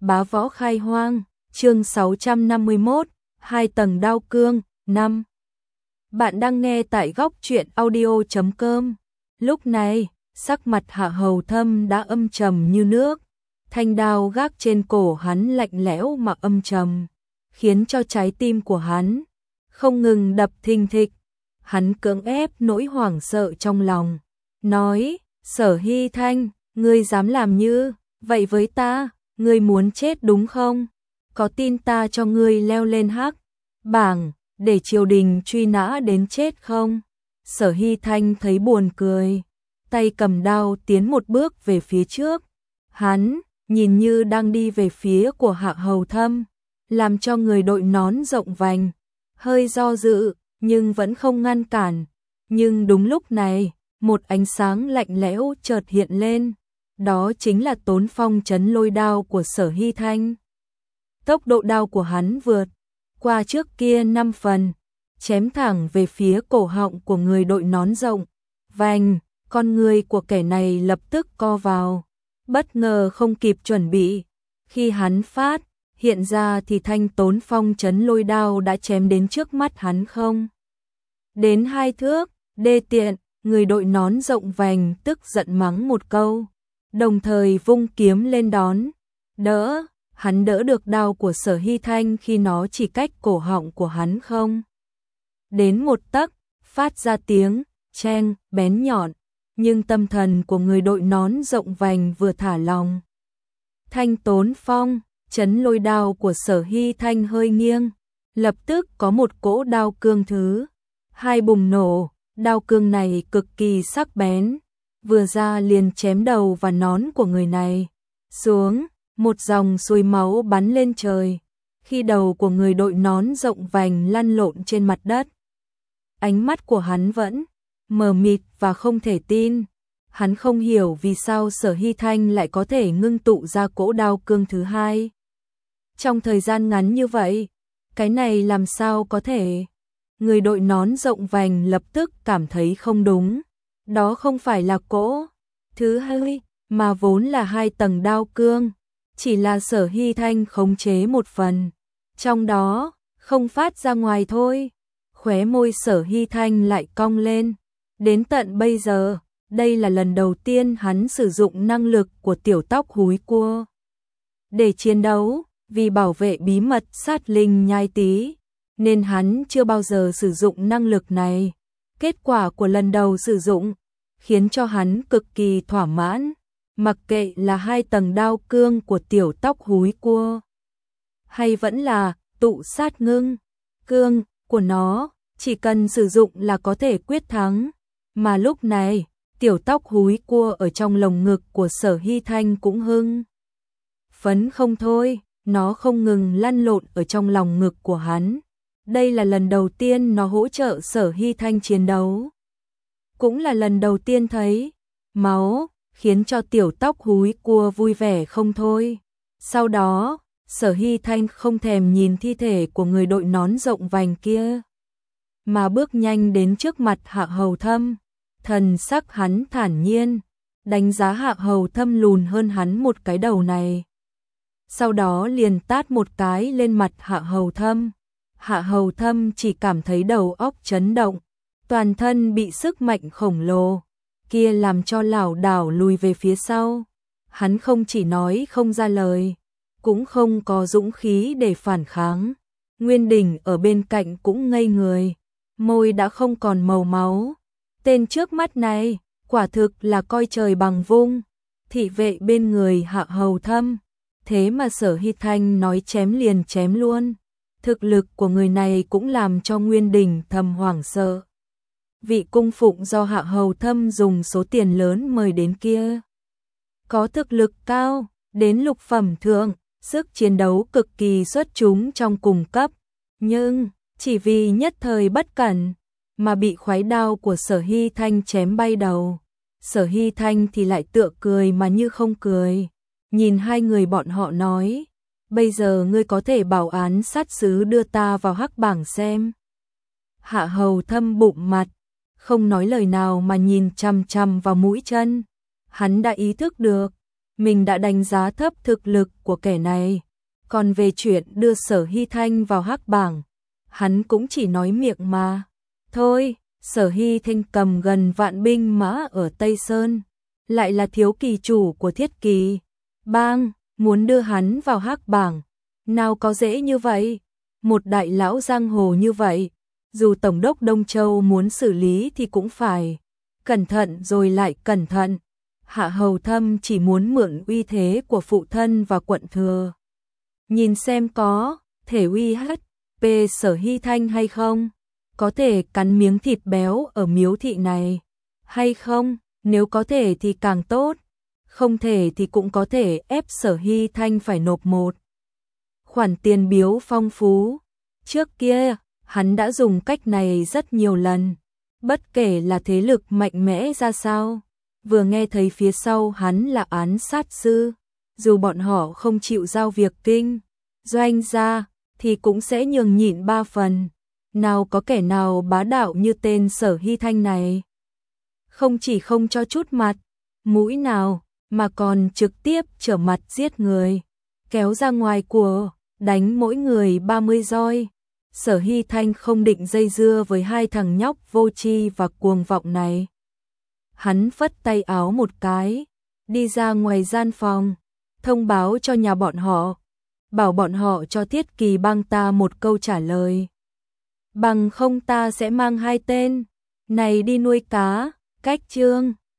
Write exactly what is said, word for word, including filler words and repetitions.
Bá võ khai hoang, chương sáu trăm năm mươi mốt, hai tầng đao cương, năm. Bạn đang nghe tại góc truyện audio chấm com. Lúc này, sắc mặt Hạ Hầu Thâm đã âm trầm như nước, thanh đao gác trên cổ hắn lạnh lẽo mà âm trầm, khiến cho trái tim của hắn không ngừng đập thình thịch. Hắn cưỡng ép nỗi hoảng sợ trong lòng, nói: Sở Hy Thanh, ngươi dám làm như vậy với ta, ngươi muốn chết đúng không? Có tin ta cho ngươi leo lên hắc bảng để triều đình truy nã đến chết không? Sở Hy Thanh thấy buồn cười, tay cầm đao tiến một bước về phía trước. Hắn nhìn như đang đi về phía của Hạ Hầu Thâm, làm cho người đội nón rộng vành hơi do dự, nhưng vẫn không ngăn cản. Nhưng đúng lúc này, một ánh sáng lạnh lẽo chợt hiện lên, đó chính là Tốn Phong Chấn Lôi đao của Sở Hy Thanh. Tốc độ đao của hắn vượt qua trước kia năm phần, chém thẳng về phía cổ họng của người đội nón rộng vành. Con người của kẻ này lập tức co vào, bất ngờ không kịp chuẩn bị. Khi hắn phát hiện ra thì thanh Tốn Phong Chấn Lôi đao đã chém đến trước mắt hắn không đến hai thước. Đê tiện, người đội nón rộng vành tức giận mắng một câu, đồng thời vung kiếm lên đón đỡ. Hắn đỡ được đao của Sở Hy Thanh khi nó chỉ cách cổ họng của hắn không đến một tấc, phát ra tiếng cheng bén nhọn. Nhưng tâm thần của người đội nón rộng vành vừa thả lòng, thanh Tốn Phong Chấn Lôi đao của Sở Hy Thanh hơi nghiêng, lập tức có một cỗ đao cương thứ hai bùng nổ. Đao cương này cực kỳ sắc bén, vừa ra liền chém đầu và nón của người này xuống, một dòng suối máu bắn lên trời. Khi đầu của người đội nón rộng vành lăn lộn trên mặt đất, ánh mắt của hắn vẫn mờ mịt và không thể tin. Hắn không hiểu vì sao Sở Hy Thanh lại có thể ngưng tụ ra cỗ đao cương thứ hai trong thời gian ngắn như vậy. Cái này làm sao có thể? Người đội nón rộng vành lập tức cảm thấy không đúng. Đó không phải là cỗ thứ hai, mà vốn là hai tầng đao cương. Chỉ là Sở Hy Thanh khống chế một phần, trong đó không phát ra ngoài thôi. Khóe môi Sở Hy Thanh lại cong lên. Đến tận bây giờ, đây là lần đầu tiên hắn sử dụng năng lực của tiểu tóc húi cua để chiến đấu. Vì bảo vệ bí mật sát linh nhai tí, nên hắn chưa bao giờ sử dụng năng lực này. Kết quả của lần đầu sử dụng khiến cho hắn cực kỳ thỏa mãn. Mặc kệ là hai tầng đao cương của tiểu tóc húi cua, hay vẫn là tụ sát ngưng cương của nó, chỉ cần sử dụng là có thể quyết thắng. Mà lúc này, tiểu tóc húi cua ở trong lồng ngực của Sở Hy Thanh cũng hưng phấn không thôi. Nó không ngừng lăn lộn ở trong lòng ngực của hắn. Đây là lần đầu tiên nó hỗ trợ Sở Hy Thanh chiến đấu, cũng là lần đầu tiên thấy máu, khiến cho tiểu tóc húi cua vui vẻ không thôi. Sau đó, Sở Hy Thanh không thèm nhìn thi thể của người đội nón rộng vành kia, mà bước nhanh đến trước mặt Hạ Hầu Thâm. Thần sắc hắn thản nhiên, đánh giá Hạ Hầu Thâm lùn hơn hắn một cái đầu này. Sau đó liền tát một cái lên mặt Hạ Hầu Thâm. Hạ Hầu Thâm chỉ cảm thấy đầu óc chấn động, toàn thân bị sức mạnh khổng lồ kia làm cho lảo đảo lùi về phía sau. Hắn không chỉ nói không ra lời, cũng không có dũng khí để phản kháng. Nguyên Đình ở bên cạnh cũng ngây người, môi đã không còn màu máu. Tên trước mắt này, quả thực là coi trời bằng vung. Thị vệ bên người Hạ Hầu Thâm, thế mà Sở Hy Thanh nói chém liền chém luôn. Thực lực của người này cũng làm cho Nguyên Đình thầm hoảng sợ. Vị cung phụng do Hạ Hầu Thâm dùng số tiền lớn mời đến kia, có thực lực cao, đến lục phẩm thượng, sức chiến đấu cực kỳ xuất chúng trong cùng cấp. Nhưng, chỉ vì nhất thời bất cẩn, mà bị khoái đao của Sở Hy Thanh chém bay đầu. Sở Hy Thanh thì lại tựa cười mà như không cười. Nhìn hai người bọn họ nói: Bây giờ ngươi có thể bảo án sát sứ đưa ta vào hắc bảng xem. Hạ Hầu Thâm bụng mặt, không nói lời nào mà nhìn chằm chằm vào mũi chân. Hắn đã ý thức được, mình đã đánh giá thấp thực lực của kẻ này. Còn về chuyện đưa Sở Hy Thanh vào hắc bảng, hắn cũng chỉ nói miệng mà. Thôi, Sở Hy Thanh cầm gần vạn binh mã ở Tây Sơn, lại là thiếu kỳ chủ của Thiết Kỳ Bang, muốn đưa hắn vào hắc bảng, nào có dễ như vậy. Một đại lão giang hồ như vậy, dù Tổng đốc Đông Châu muốn xử lý thì cũng phải cẩn thận rồi lại cẩn thận. Hạ Hầu Thâm chỉ muốn mượn uy thế của phụ thân và quận thừa, nhìn xem có thể uy hiếp Sở Hy Thanh hay không, có thể cắn miếng thịt béo ở miếu thị này hay không, nếu có thể thì càng tốt, không thể thì cũng có thể ép Sở Hy Thanh phải nộp một khoản tiền biếu phong phú. Trước kia, hắn đã dùng cách này rất nhiều lần, bất kể là thế lực mạnh mẽ ra sao. Vừa nghe thấy phía sau hắn là án sát sư, dù bọn họ không chịu giao việc kinh doanh ra, thì cũng sẽ nhường nhịn ba phần. Nào có kẻ nào bá đạo như tên Sở Hy Thanh này. Không chỉ không cho chút mặt mũi nào, mà còn trực tiếp trở mặt giết người, kéo ra ngoài của, đánh mỗi người ba mươi roi. Sở Hy Thanh không định dây dưa với hai thằng nhóc vô tri và cuồng vọng này. Hắn phất tay áo một cái, đi ra ngoài gian phòng, thông báo cho nhà bọn họ, bảo bọn họ cho Thiết Kỳ Bang ta một câu trả lời. Bằng không ta sẽ mang hai tên này đi nuôi cá, cách chương.